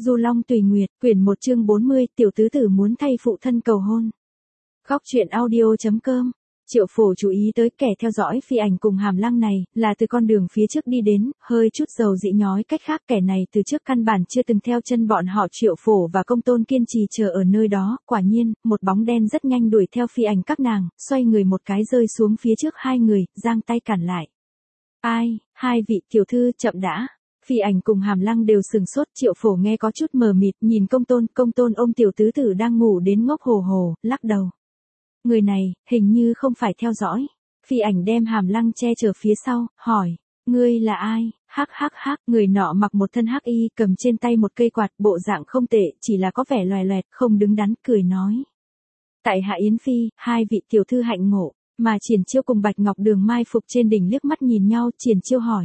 Du Long Tùy Nguyệt, quyển 1 chương 40, tiểu tứ tử muốn thay phụ thân cầu hôn. Góc truyện audio.com. Triệu Phổ chú ý tới kẻ theo dõi Phi Ảnh cùng Hàm Lăng này, là từ con đường phía trước đi đến, hơi chút dầu dĩ nhói cách khác kẻ này từ trước căn bản chưa từng theo chân bọn họ. Triệu Phổ và Công Tôn kiên trì chờ ở nơi đó, quả nhiên, một bóng đen rất nhanh đuổi theo Phi Ảnh các nàng, xoay người một cái rơi xuống phía trước hai người, giang tay cản lại. Ai, hai vị tiểu thư chậm đã. Phi Ảnh cùng Hàm Lăng đều sừng sốt. Triệu Phổ nghe có chút mờ mịt, nhìn Công Tôn ôm tiểu tứ tử đang ngủ đến ngốc hồ hồ, lắc đầu. Người này, hình như không phải theo dõi. Phi Ảnh đem Hàm Lăng che chở phía sau, hỏi, ngươi là ai? Hắc, người nọ mặc một thân hắc y, cầm trên tay một cây quạt, bộ dạng không tệ, chỉ là có vẻ loè loẹt, không đứng đắn, cười nói. Tại hạ Yến Phi, hai vị tiểu thư hạnh ngộ. Mà Triển Chiêu cùng Bạch Ngọc Đường mai phục trên đỉnh liếc mắt nhìn nhau. Triển Chiêu hỏi.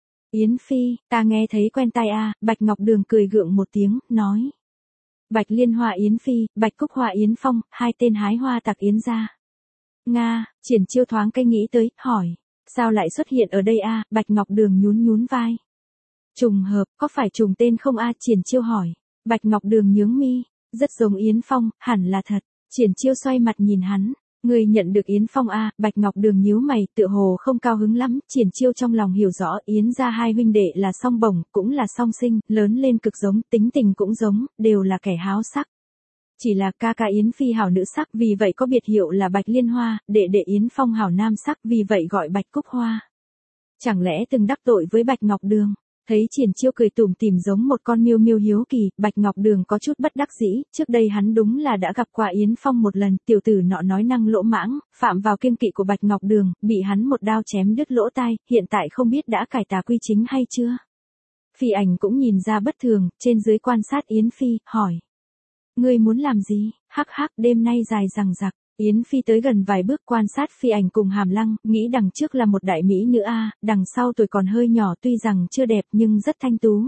Yến Phi, ta nghe thấy quen tai a. Bạch Ngọc Đường cười gượng một tiếng, nói. Bạch Liên Hoa Yến Phi, Bạch Cúc Hoa Yến Phong, hai tên hái hoa tặc Yến gia. Nga, Triển Chiêu thoáng cái nghĩ tới, hỏi. Sao lại xuất hiện ở đây a? Bạch Ngọc Đường nhún vai. Trùng hợp, có phải trùng tên không a? Triển Chiêu hỏi. Bạch Ngọc Đường nhướng mi, rất giống Yến Phong, hẳn là thật. Triển Chiêu xoay mặt nhìn hắn. Người nhận được Yến Phong a? Bạch Ngọc Đường nhíu mày, tựa hồ không cao hứng lắm. Triển Chiêu trong lòng hiểu rõ, Yến gia hai huynh đệ là song bổng, cũng là song sinh, lớn lên cực giống, tính tình cũng giống, đều là kẻ háo sắc. Chỉ là ca ca Yến Phi hảo nữ sắc, vì vậy có biệt hiệu là Bạch Liên Hoa, đệ đệ Yến Phong hảo nam sắc, vì vậy gọi Bạch Cúc Hoa. Chẳng lẽ từng đắc tội với Bạch Ngọc Đường? Thấy Triển Chiêu cười tủm tỉm giống một con miêu miêu hiếu kỳ, Bạch Ngọc Đường có chút bất đắc dĩ, trước đây hắn đúng là đã gặp qua Yến Phong một lần, tiểu tử nọ nói năng lỗ mãng, phạm vào kiêng kỵ của Bạch Ngọc Đường, bị hắn một đao chém đứt lỗ tai, hiện tại không biết đã cải tà quy chính hay chưa. Phi Ảnh cũng nhìn ra bất thường, trên dưới quan sát Yến Phi, hỏi. Ngươi muốn làm gì? Hắc, đêm nay dài dằng dặc. Yến Phi tới gần vài bước quan sát Phi Ảnh cùng Hàm Lăng, nghĩ đằng trước là một đại mỹ nữ a, đằng sau tuổi còn hơi nhỏ tuy rằng chưa đẹp nhưng rất thanh tú.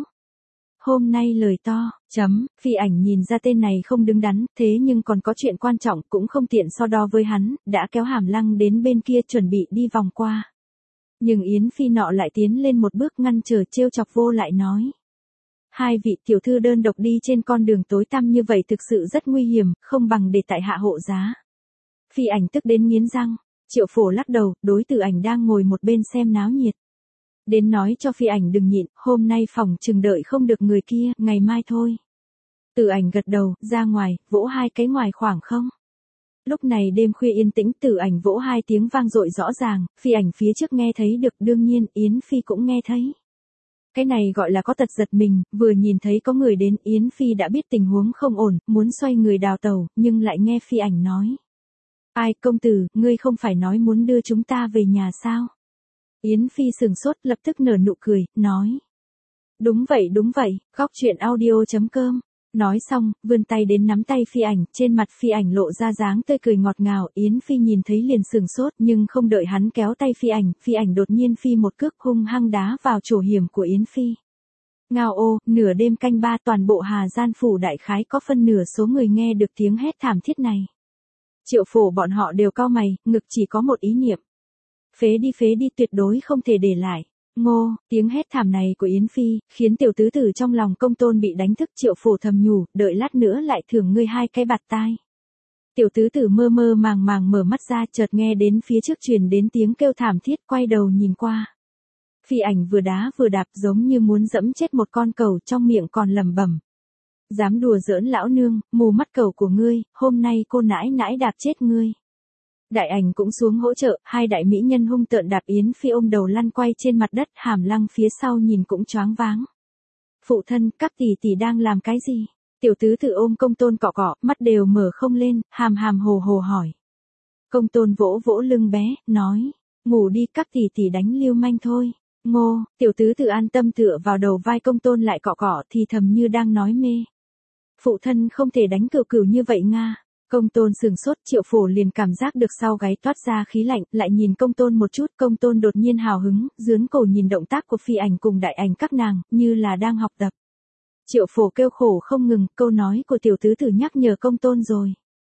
Hôm nay lời to, Phi Ảnh nhìn ra tên này không đứng đắn, thế nhưng còn có chuyện quan trọng cũng không tiện so đo với hắn, đã kéo Hàm Lăng đến bên kia chuẩn bị đi vòng qua. Nhưng Yến Phi nọ lại tiến lên một bước ngăn trở trêu chọc vô lại nói. Hai vị tiểu thư đơn độc đi trên con đường tối tăm như vậy thực sự rất nguy hiểm, không bằng để tại hạ hộ giá. Phi Ảnh tức đến nghiến răng. Triệu Phổ lắc đầu, đối Tử Ảnh đang ngồi một bên xem náo nhiệt. Đến nói cho Phi Ảnh đừng nhịn, hôm nay phòng chừng đợi không được người kia, ngày mai thôi. Tử Ảnh gật đầu, ra ngoài, vỗ hai cái ngoài khoảng không. Lúc này đêm khuya yên tĩnh, Tử Ảnh vỗ hai tiếng vang dội rõ ràng, Phi Ảnh phía trước nghe thấy được, đương nhiên Yến Phi cũng nghe thấy. Cái này gọi là có tật giật mình, vừa nhìn thấy có người đến, Yến Phi đã biết tình huống không ổn, muốn xoay người đào tẩu, nhưng lại nghe Phi Ảnh nói. Ai, công tử, ngươi không phải nói muốn đưa chúng ta về nhà sao? Yến Phi sừng sốt, lập tức nở nụ cười, nói. Đúng vậy, góc truyện audio.com. Nói xong, vươn tay đến nắm tay Phi Ảnh, trên mặt Phi Ảnh lộ ra dáng tươi cười ngọt ngào, Yến Phi nhìn thấy liền sừng sốt, nhưng không đợi hắn kéo tay Phi Ảnh đột nhiên phi một cước hung hăng đá vào chỗ hiểm của Yến Phi. Ngao ô, nửa đêm canh ba toàn bộ Hà Gian phủ đại khái có phân nửa số người nghe được tiếng hét thảm thiết này. Triệu Phổ bọn họ đều cau mày, ngực chỉ có một ý niệm. Phế đi tuyệt đối không thể để lại. Ngô, tiếng hét thảm này của Yến Phi, khiến tiểu tứ tử trong lòng Công Tôn bị đánh thức. Triệu Phổ thầm nhủ, đợi lát nữa lại thưởng ngươi hai cái bạt tai. Tiểu tứ tử mơ màng mở mắt ra, chợt nghe đến phía trước truyền đến tiếng kêu thảm thiết, quay đầu nhìn qua. Phi Ảnh vừa đá vừa đạp giống như muốn dẫm chết một con cẩu, trong miệng còn lẩm bẩm. Dám đùa giỡn lão nương, mù mắt cẩu của ngươi, hôm nay cô nãi đạp chết ngươi. Đại Ảnh cũng xuống hỗ trợ, hai đại mỹ nhân hung tợn đạp Yến Phi ôm đầu lăn quay trên mặt đất, Hàm Lăng phía sau nhìn cũng choáng váng. Phụ thân, các tỷ tỷ đang làm cái gì? Tiểu tứ tử ôm Công Tôn cọ, mắt đều mở không lên, hàm hồ hỏi. Công Tôn vỗ vỗ lưng bé, nói, ngủ đi, các tỷ tỷ đánh lưu manh thôi. Ngô, tiểu tứ tử an tâm tựa vào đầu vai Công Tôn lại cọ thì thầm như đang nói mê. Phụ thân không thể đánh cừu như vậy Nga. Công Tôn sừng sốt, Triệu Phổ liền cảm giác được sau gáy toát ra khí lạnh, lại nhìn Công Tôn một chút, Công Tôn đột nhiên hào hứng, dướn cổ nhìn động tác của Phi Ảnh cùng Đại Ảnh các nàng, như là đang học tập. Triệu Phổ kêu khổ không ngừng, câu nói của tiểu tứ tử nhắc nhở Công Tôn rồi.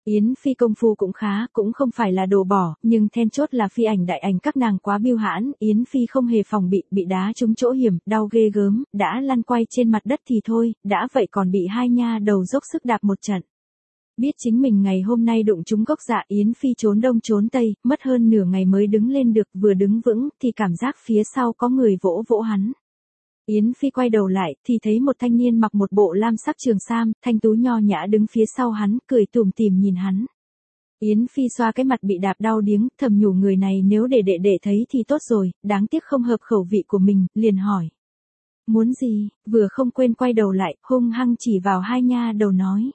Yến Phi công phu cũng khá, cũng không phải là đồ bỏ, nhưng then chốt là Phi Ảnh Đại Ảnh các nàng quá biêu hãn, Yến Phi không hề phòng bị đá trúng chỗ hiểm, đau ghê gớm, đã lăn quay trên mặt đất thì thôi, đã vậy còn bị hai nha đầu dốc sức đạp một trận. Biết chính mình ngày hôm nay đụng trúng gốc dạ, Yến Phi trốn đông trốn tây, mất hơn nửa ngày mới đứng lên được, vừa đứng vững thì cảm giác phía sau có người vỗ vỗ hắn. Yến Phi quay đầu lại thì thấy một thanh niên mặc một bộ lam sắc trường sam, thanh tú nho nhã đứng phía sau hắn, cười tủm tỉm nhìn hắn. Yến Phi xoa cái mặt bị đạp đau điếng, thầm nhủ người này nếu để đệ đệ thấy thì tốt rồi, đáng tiếc không hợp khẩu vị của mình, liền hỏi. Muốn gì, vừa không quên quay đầu lại, hung hăng chỉ vào hai nha đầu nói.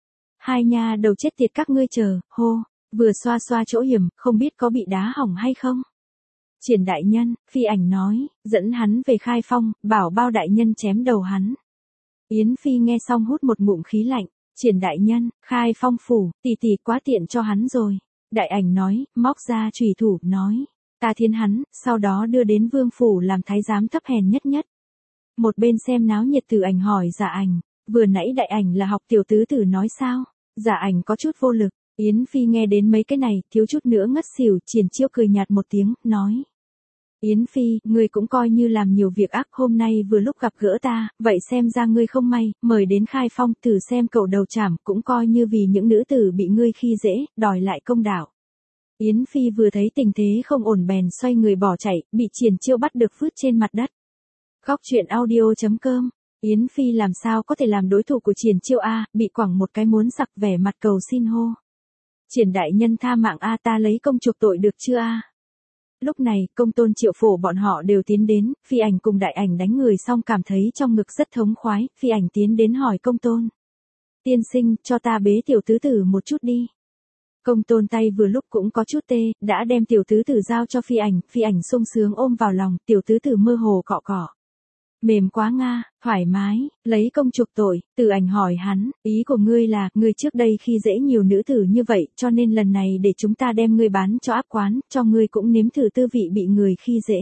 Hai nha đầu chết tiệt các ngươi chờ, hô, vừa xoa xoa chỗ hiểm, không biết có bị đá hỏng hay không. Triển đại nhân, Phi Ảnh nói, dẫn hắn về khai phong, bảo bao đại nhân chém đầu hắn. Yến Phi nghe xong hút một ngụm khí lạnh, Triển đại nhân, khai phong phủ, tỷ quá tiện cho hắn rồi. Đại Ảnh nói, móc ra chùy thủ, nói, ta thiến hắn, sau đó đưa đến vương phủ làm thái giám thấp hèn nhất nhất. Một bên xem náo nhiệt Tử Ảnh hỏi Dạ Ảnh, vừa nãy Đại Ảnh là học tiểu tứ tử nói sao? Dạ Ảnh có chút vô lực. Yến Phi nghe đến mấy cái này, thiếu chút nữa ngất xỉu, Triển Chiêu cười nhạt một tiếng, nói. Yến Phi, ngươi cũng coi như làm nhiều việc ác, hôm nay vừa lúc gặp gỡ ta, vậy xem ra ngươi không may, mời đến khai phong, thử xem cậu đầu trảm, cũng coi như vì những nữ tử bị ngươi khi dễ, đòi lại công đạo. Yến Phi vừa thấy tình thế không ổn bèn xoay người bỏ chạy, bị Triển Chiêu bắt được vứt trên mặt đất. Góc truyện audio.com. Yến Phi làm sao có thể làm đối thủ của Triển Chiêu a, bị quẳng một cái muốn sặc, vẻ mặt cầu xin hô. Triển đại nhân tha mạng a, ta lấy công chuộc tội được chưa a? Lúc này, Công Tôn Triệu Phổ bọn họ đều tiến đến, Phi Ảnh cùng Đại Ảnh đánh người xong cảm thấy trong ngực rất thống khoái, Phi Ảnh tiến đến hỏi Công Tôn. Tiên sinh, cho ta bế tiểu tứ tử một chút đi. Công Tôn tay vừa lúc cũng có chút tê, đã đem tiểu tứ tử giao cho Phi Ảnh sung sướng ôm vào lòng, tiểu tứ tử mơ hồ cọ cọ. Mềm quá nga, thoải mái, lấy công chuộc tội, Tử Ảnh hỏi hắn, ý của ngươi là, ngươi trước đây khi dễ nhiều nữ tử như vậy, cho nên lần này để chúng ta đem ngươi bán cho áp quán, cho ngươi cũng nếm thử tư vị bị người khi dễ.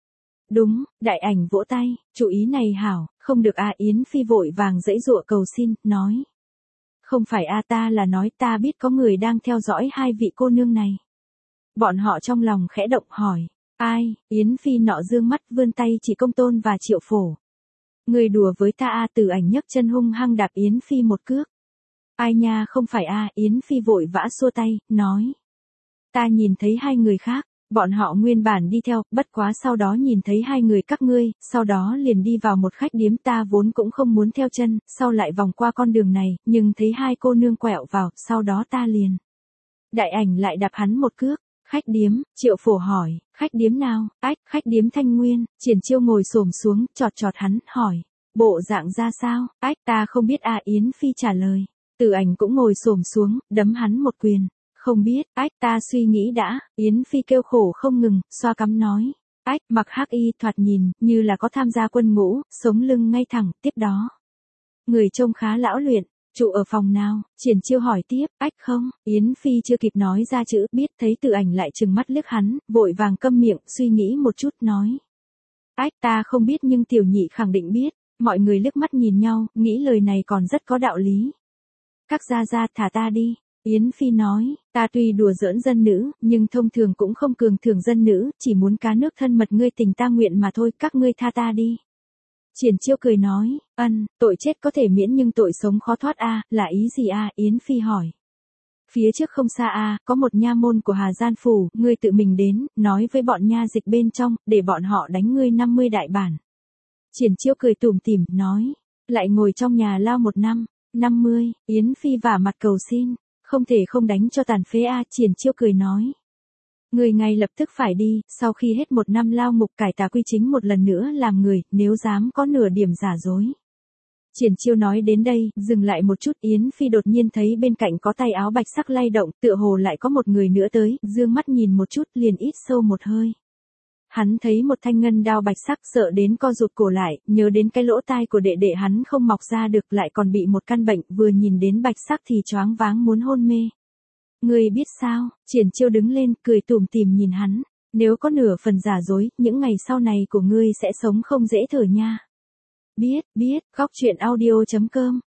Đúng, Đại Ảnh vỗ tay, chủ ý này hảo, không được a. Yến Phi vội vàng giãy giụa cầu xin, nói. Không phải a, ta là nói ta biết có người đang theo dõi hai vị cô nương này. Bọn họ trong lòng khẽ động hỏi. Ai? Yến Phi nọ dương mắt vươn tay chỉ Công Tôn và Triệu Phổ. Người đùa với ta a. Tử Ảnh nhấc chân hung hăng đạp Yến Phi một cước. Ai nha, không phải a. Yến Phi vội vã xua tay, nói. Ta nhìn thấy hai người khác, bọn họ nguyên bản đi theo, bất quá sau đó nhìn thấy hai người các ngươi, sau đó liền đi vào một khách điếm, ta vốn cũng không muốn theo chân, sau lại vòng qua con đường này, nhưng thấy hai cô nương quẹo vào, sau đó ta liền. Đại Ảnh lại đạp hắn một cước. Khách điếm, Triệu Phổ hỏi, khách điếm nào? Ách, khách điếm Thanh Nguyên. Triển Chiêu ngồi xổm xuống, chọt hắn, hỏi, bộ dạng ra sao? Ách, ta không biết a. Yến Phi trả lời. Tử Ảnh cũng ngồi xổm xuống, đấm hắn một quyền. Không biết, ách, ta suy nghĩ đã. Yến Phi kêu khổ không ngừng, xoa cằm nói. Ách, mặc hắc y thoạt nhìn, như là có tham gia quân ngũ, sống lưng ngay thẳng, tiếp đó. Người trông khá lão luyện. Trụ ở phòng nào? Triển Chiêu hỏi tiếp, ách không, Yến Phi chưa kịp nói ra chữ, biết thấy Tử Ảnh lại trừng mắt liếc hắn, vội vàng câm miệng, suy nghĩ một chút, nói. Ách, ta không biết nhưng tiểu nhị khẳng định biết, mọi người liếc mắt nhìn nhau, nghĩ lời này còn rất có đạo lý. Các gia thả ta đi, Yến Phi nói, ta tuy đùa giỡn dân nữ, nhưng thông thường cũng không cường thường dân nữ, chỉ muốn cá nước thân mật ngươi tình ta nguyện mà thôi, các ngươi tha ta đi. Triển Chiêu cười nói, tội chết có thể miễn nhưng tội sống khó thoát a, là ý gì a? Yến Phi hỏi. Phía trước không xa a, có một nha môn của Hà Gian phủ, ngươi tự mình đến, nói với bọn nha dịch bên trong, để bọn họ đánh ngươi 50 đại bản. Triển Chiêu cười tủm tỉm, nói, lại ngồi trong nhà lao 1 năm, 50, Yến Phi vả mặt cầu xin, không thể không đánh cho tàn phế a. Triển Chiêu cười nói. Người ngay lập tức phải đi, sau khi hết 1 năm lao ngục cải tà quy chính một lần nữa làm người, nếu dám có nửa điểm giả dối. Triển Chiêu nói đến đây, dừng lại một chút, Yến Phi đột nhiên thấy bên cạnh có tay áo bạch sắc lay động, tựa hồ lại có một người nữa tới, dương mắt nhìn một chút, liền hít sâu một hơi. Hắn thấy một thanh ngân đao bạch sắc, sợ đến co rụt cổ lại, nhớ đến cái lỗ tai của đệ đệ hắn không mọc ra được, lại còn bị một căn bệnh, vừa nhìn đến bạch sắc thì choáng váng muốn hôn mê. Ngươi biết sao? Triển Chiêu đứng lên, cười tủm tỉm nhìn hắn, nếu có nửa phần giả dối, những ngày sau này của ngươi sẽ sống không dễ thở nha. Biết, góc truyện audio.com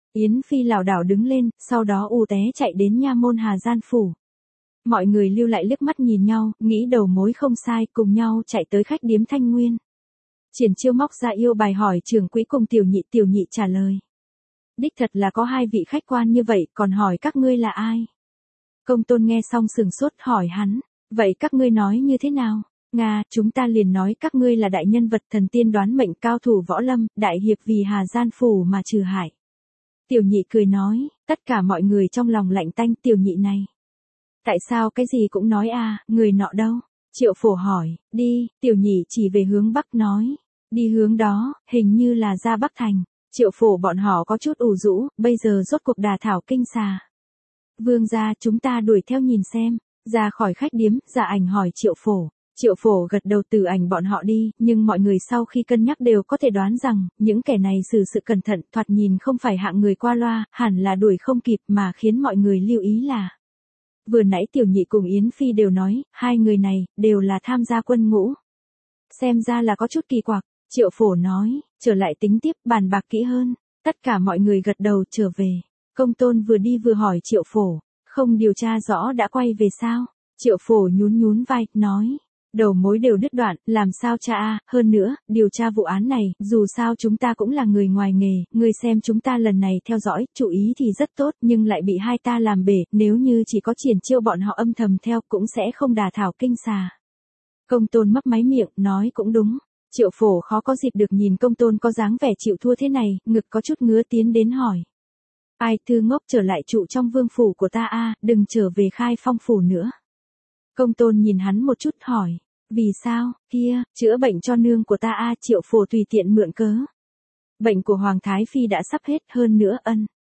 Yến Phi lảo đảo đứng lên, sau đó ù té chạy đến nha môn Hà Gian phủ. Mọi người lưu lại liếc mắt nhìn nhau, nghĩ đầu mối không sai, cùng nhau chạy tới khách điếm Thanh Nguyên. Triển Chiêu móc ra yêu bài hỏi trưởng quỹ cùng tiểu nhị trả lời. Đích thật là có hai vị khách quan như vậy, còn hỏi các ngươi là ai? Công Tôn nghe xong sừng sốt hỏi hắn, vậy các ngươi nói như thế nào? Nga, chúng ta liền nói các ngươi là đại nhân vật thần tiên đoán mệnh cao thủ võ lâm, đại hiệp vì Hà Gian phủ mà trừ hại. Tiểu nhị cười nói, tất cả mọi người trong lòng lạnh tanh tiểu nhị này. Tại sao cái gì cũng nói người nọ đâu? Triệu Phổ hỏi, đi, tiểu nhị chỉ về hướng Bắc nói. Đi hướng đó, hình như là ra Bắc Thành. Triệu Phổ bọn họ có chút ủ rũ, bây giờ rốt cuộc đà thảo kinh xà. Vương gia chúng ta đuổi theo nhìn xem. Ra khỏi khách điếm, Dạ Ảnh hỏi Triệu Phổ. Triệu Phổ gật đầu từ ảnh bọn họ đi, nhưng mọi người sau khi cân nhắc đều có thể đoán rằng, những kẻ này xử sự cẩn thận, thoạt nhìn không phải hạng người qua loa, hẳn là đuổi không kịp mà khiến mọi người lưu ý là. Vừa nãy tiểu nhị cùng Yến Phi đều nói, hai người này, đều là tham gia quân ngũ. Xem ra là có chút kỳ quặc, Triệu Phổ nói, trở lại tính tiếp, bàn bạc kỹ hơn. Tất cả mọi người gật đầu trở về. Công Tôn vừa đi vừa hỏi Triệu Phổ, không điều tra rõ đã quay về sao? Triệu Phổ nhún vai, nói. Đầu mối đều đứt đoạn, làm sao cha hơn nữa, điều tra vụ án này, dù sao chúng ta cũng là người ngoài nghề, người xem chúng ta lần này theo dõi, chủ ý thì rất tốt, nhưng lại bị hai ta làm bể, nếu như chỉ có Triển Chiêu bọn họ âm thầm theo, cũng sẽ không đà thảo kinh xà. Công Tôn mấp máy miệng, nói cũng đúng. Triệu Phổ khó có dịp được nhìn Công Tôn có dáng vẻ chịu thua thế này, ngực có chút ngứa tiến đến hỏi. Ai thư ngốc trở lại trụ trong vương phủ của ta đừng trở về Khai Phong phủ nữa. Công Tôn nhìn hắn một chút hỏi, vì sao, kia, chữa bệnh cho nương của ta Triệu Phổ tùy tiện mượn cớ. Bệnh của Hoàng Thái Phi đã sắp hết hơn nữa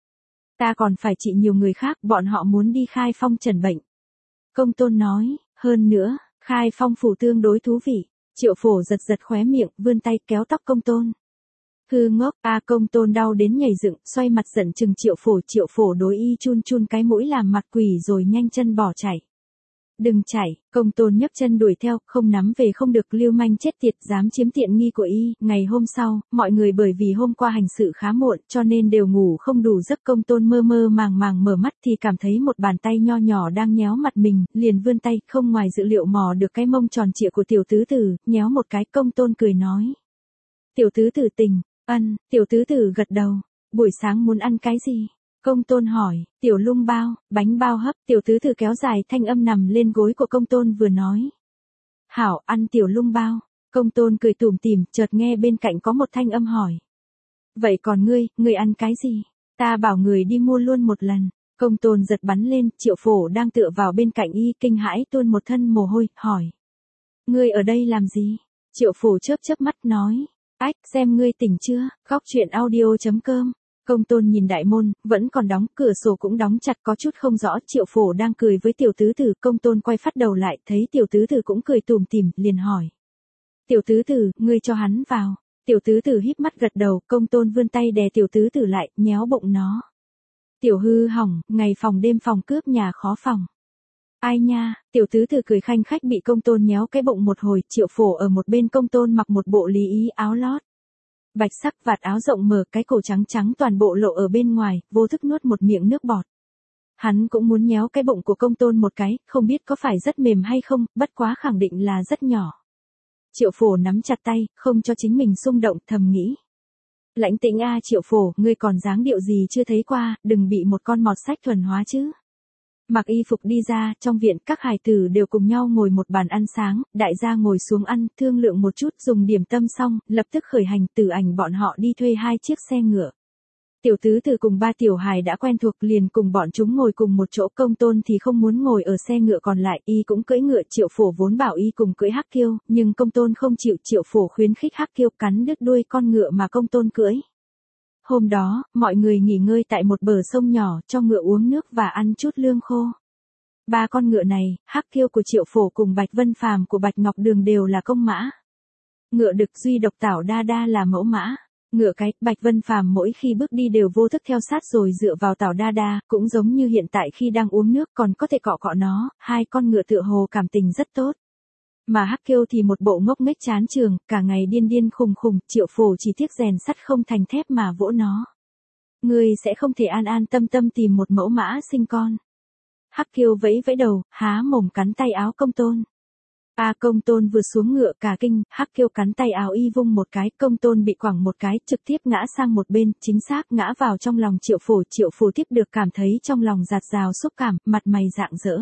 ta còn phải trị nhiều người khác, bọn họ muốn đi Khai Phong trần bệnh. Công Tôn nói, hơn nữa, Khai Phong phủ tương đối thú vị. Triệu Phổ giật khóe miệng, vươn tay kéo tóc Công Tôn. Hư ngốc, Công Tôn đau đến nhảy dựng, xoay mặt giận chừng Triệu Phổ đối y chun cái mũi làm mặt quỷ rồi nhanh chân bỏ chạy. Đừng chạy, Công Tôn nhấc chân đuổi theo, không nắm về không được, lưu manh chết tiệt, dám chiếm tiện nghi của y. Ngày hôm sau, mọi người bởi vì hôm qua hành sự khá muộn, cho nên đều ngủ không đủ giấc. Công Tôn mơ màng mở mắt thì cảm thấy một bàn tay nho nhỏ đang nhéo mặt mình, liền vươn tay, không ngoài dự liệu mò được cái mông tròn trịa của tiểu tứ tử, nhéo một cái. Công Tôn cười nói. Tiểu tứ tử tỉnh, tiểu tứ tử gật đầu. Buổi sáng muốn ăn cái gì? Công Tôn hỏi, tiểu lung bao, bánh bao hấp, tiểu tứ tử kéo dài thanh âm nằm lên gối của Công Tôn vừa nói. Hảo, ăn tiểu lung bao. Công Tôn cười tủm tỉm, chợt nghe bên cạnh có một thanh âm hỏi. Vậy còn ngươi ăn cái gì? Ta bảo người đi mua luôn một lần. Công Tôn giật bắn lên, Triệu Phổ đang tựa vào bên cạnh y, kinh hãi tuôn một thân mồ hôi, hỏi. Ngươi ở đây làm gì? Triệu Phổ chớp mắt nói. Ách, xem ngươi tỉnh chưa, khóc chuyện audio.com. Công Tôn nhìn đại môn, vẫn còn đóng, cửa sổ cũng đóng chặt, có chút không rõ. Triệu Phổ đang cười với tiểu tứ tử. Công Tôn quay phát đầu lại, thấy tiểu tứ tử cũng cười tủm tỉm, liền hỏi. Tiểu tứ tử, ngươi cho hắn vào. Tiểu tứ tử híp mắt gật đầu. Công Tôn vươn tay đè tiểu tứ tử lại, nhéo bụng nó. Tiểu hư hỏng, ngày phòng đêm phòng cướp nhà khó phòng. Ai nha, tiểu tứ tử cười khanh khách bị Công Tôn nhéo cái bụng một hồi. Triệu Phổ ở một bên. Công Tôn mặc một bộ lý ý áo lót bạch sắc, vạt áo rộng mở, cái cổ trắng toàn bộ lộ ở bên ngoài, vô thức nuốt một miệng nước bọt. Hắn cũng muốn nhéo cái bụng của Công Tôn một cái, không biết có phải rất mềm hay không, bất quá khẳng định là rất nhỏ. Triệu Phổ nắm chặt tay, không cho chính mình xung động, thầm nghĩ. Lãnh tĩnh Triệu Phổ, ngươi còn dáng điệu gì chưa thấy qua, đừng bị một con mọt sách thuần hóa chứ. Mặc y phục đi ra, trong viện các hài tử đều cùng nhau ngồi một bàn ăn sáng, đại gia ngồi xuống ăn, thương lượng một chút, dùng điểm tâm xong, lập tức khởi hành. Từ ảnh bọn họ đi thuê 2 chiếc xe ngựa. Tiểu tứ tử cùng 3 tiểu hài đã quen thuộc, liền cùng bọn chúng ngồi cùng một chỗ. Công Tôn thì không muốn ngồi ở xe ngựa còn lại, y cũng cưỡi ngựa. Triệu Phổ vốn bảo y cùng cưỡi hắc kiêu, nhưng Công Tôn không chịu. Triệu Phổ khuyến khích hắc kiêu cắn đứt đuôi con ngựa mà Công Tôn cưỡi. Hôm đó, mọi người nghỉ ngơi tại một bờ sông nhỏ, cho ngựa uống nước và ăn chút lương khô. 3 con ngựa này, hắc kiêu của Triệu Phổ cùng Bạch Vân Phàm của Bạch Ngọc Đường đều là công mã. Ngựa đực duy độc Tảo Đa Đa là mẫu mã. Ngựa cái, Bạch Vân Phàm mỗi khi bước đi đều vô thức theo sát rồi dựa vào Tảo Đa Đa, cũng giống như hiện tại khi đang uống nước còn có thể cọ nó. 2 con ngựa tựa hồ cảm tình rất tốt. Mà hắc kiêu thì một bộ ngốc nghếch chán trường, cả ngày điên khùng, Triệu Phổ chỉ tiếc rèn sắt không thành thép mà vỗ nó. ngươi sẽ không thể an an tâm tâm tìm một mẫu mã sinh con. Hắc Kiêu vẫy vẫy đầu, há mồm cắn tay áo Công Tôn. Công Tôn vừa xuống ngựa cả kinh, Hắc Kiêu cắn tay áo y vung một cái, Công Tôn bị quẳng một cái, trực tiếp ngã sang một bên, chính xác ngã vào trong lòng Triệu Phổ tiếp được cảm thấy trong lòng dạt dào xúc cảm, mặt mày rạng rỡ.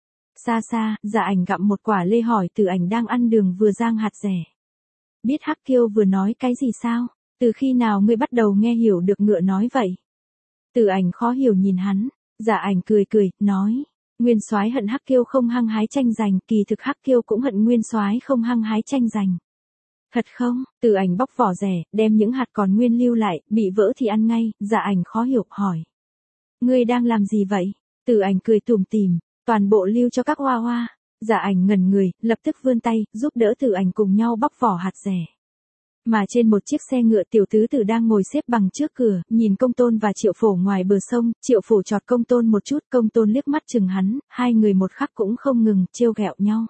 Xa xa, Dạ Ảnh gặm một quả lê hỏi Tử Ảnh đang ăn đường vừa rang hạt rẻ. Biết Hắc Kiêu vừa nói cái gì sao? Từ khi nào ngươi bắt đầu nghe hiểu được ngựa nói vậy? Tử Ảnh khó hiểu nhìn hắn, Dạ Ảnh cười cười, nói. Nguyên Soái hận Hắc Kiêu không hăng hái tranh giành, kỳ thực Hắc Kiêu cũng hận Nguyên Soái không hăng hái tranh giành. Thật không? Tử Ảnh bóc vỏ rẻ, đem những hạt còn nguyên lưu lại, bị vỡ thì ăn ngay, Dạ Ảnh khó hiểu, hỏi. Ngươi đang làm gì vậy? Tử Ảnh cười tủm tỉm, toàn bộ lưu cho các hoa hoa. Dạ Ảnh ngẩn người, lập tức vươn tay, giúp đỡ Tử Ảnh cùng nhau bóc vỏ hạt rẻ. Mà trên một chiếc xe ngựa Tiểu Tứ Tử đang ngồi xếp bằng trước cửa, nhìn Công Tôn và Triệu Phổ ngoài bờ sông, Triệu Phổ chọt Công Tôn một chút, Công Tôn liếc mắt chừng hắn, hai người một khắc cũng không ngừng, trêu ghẹo nhau.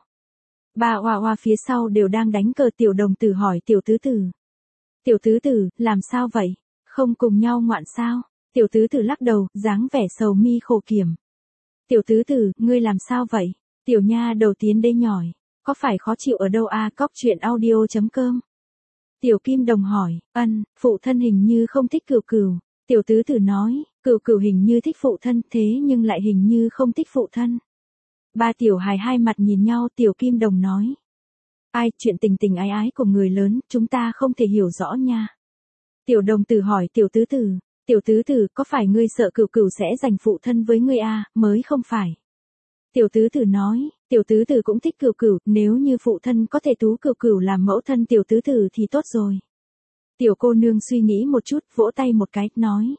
Ba hoa hoa phía sau đều đang đánh cờ. Tiểu Đồng Tử hỏi Tiểu Tứ Tử. Tiểu Tứ Tử, làm sao vậy? Không cùng nhau ngoạn sao? Tiểu Tứ Tử lắc đầu, dáng vẻ sầu mi khổ kiểm. Tiểu Tứ Tử, ngươi làm sao vậy? Tiểu nha đầu tiến đây nhỏi, có phải khó chịu ở đâu Cóc truyện audio.com. Tiểu Kim Đồng hỏi, phụ thân hình như không thích Cửu Cửu. Tiểu Tứ Tử nói, Cửu Cửu hình như thích phụ thân, thế nhưng lại hình như không thích phụ thân. Ba tiểu hài hai mặt nhìn nhau, Tiểu Kim Đồng nói. Chuyện tình tình ái ái của người lớn, chúng ta không thể hiểu rõ nha. Tiểu Đồng Tử hỏi Tiểu Tứ Tử, Tiểu Tứ Tử, có phải ngươi sợ Cửu Cửu sẽ giành phụ thân với ngươi mới không phải. Tiểu Tứ Tử nói, Tiểu Tứ Tử cũng thích Cửu Cửu, nếu như phụ thân có thể tú Cửu Cửu làm mẫu thân Tiểu Tứ Tử thì tốt rồi. Tiểu cô nương suy nghĩ một chút, vỗ tay một cái, nói.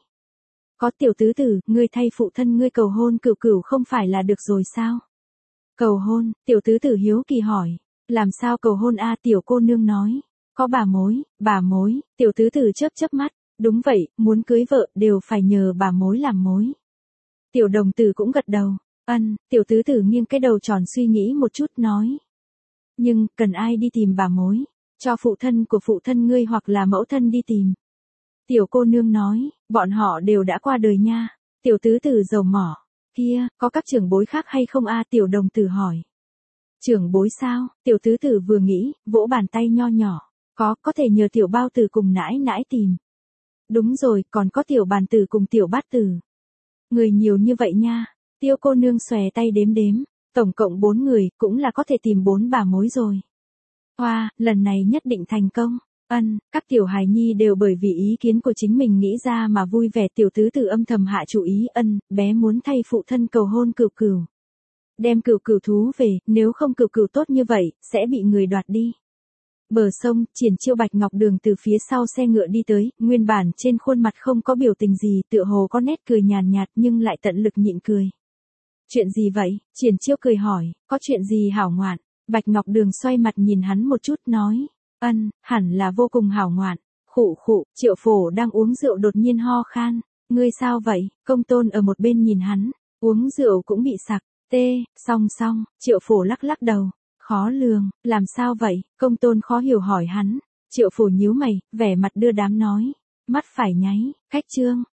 Có Tiểu Tứ Tử, ngươi thay phụ thân ngươi cầu hôn Cửu Cửu không phải là được rồi sao? Cầu hôn, Tiểu Tứ Tử hiếu kỳ hỏi. Làm sao cầu hôn Tiểu cô nương nói. Có bà mối, Tiểu Tứ Tử chớp mắt. Đúng vậy, muốn cưới vợ, đều phải nhờ bà mối làm mối. Tiểu Đồng Tử cũng gật đầu. Tiểu Tứ Tử nghiêng cái đầu tròn suy nghĩ một chút, nói. Nhưng, cần ai đi tìm bà mối? Cho phụ thân của phụ thân ngươi hoặc là mẫu thân đi tìm. Tiểu cô nương nói, bọn họ đều đã qua đời nha. Tiểu Tứ Tử dầu mỏ. Kia, có các trưởng bối khác hay không Tiểu Đồng Tử hỏi. Trưởng bối sao? Tiểu Tứ Tử vừa nghĩ, vỗ bàn tay nho nhỏ. Có thể nhờ Tiểu Bao Tử cùng nãi nãi tìm. Đúng rồi, còn có Tiểu Bàn Tử cùng Tiểu Bát Tử. Người nhiều như vậy nha. Tiêu cô nương xòe tay đếm. Tổng cộng 4 người, cũng là có thể tìm 4 bà mối rồi. Lần này nhất định thành công. Các tiểu hài nhi đều bởi vì ý kiến của chính mình nghĩ ra mà vui vẻ. Tiểu Tứ Tử âm thầm hạ chủ ý, bé muốn thay phụ thân cầu hôn Cửu Cửu. Đem Cửu Cửu thú về, nếu không Cửu Cửu tốt như vậy, sẽ bị người đoạt đi. Bờ sông, Triển Chiêu Bạch Ngọc Đường từ phía sau xe ngựa đi tới, nguyên bản trên khuôn mặt không có biểu tình gì, tựa hồ có nét cười nhàn nhạt nhưng lại tận lực nhịn cười. Chuyện gì vậy? Triển Chiêu cười hỏi, có chuyện gì hảo ngoạn? Bạch Ngọc Đường xoay mặt nhìn hắn một chút, nói. Hẳn là vô cùng hảo ngoạn. Khụ, Triệu Phổ đang uống rượu đột nhiên ho khan. Ngươi sao vậy? Công Tôn ở một bên nhìn hắn, uống rượu cũng bị sặc. Song, Triệu Phổ lắc đầu. Khó lường, làm sao vậy? Công Tôn khó hiểu hỏi hắn. Triệu Phổ nhíu mày, vẻ mặt đưa đám nói. Mắt phải nháy, khách trương,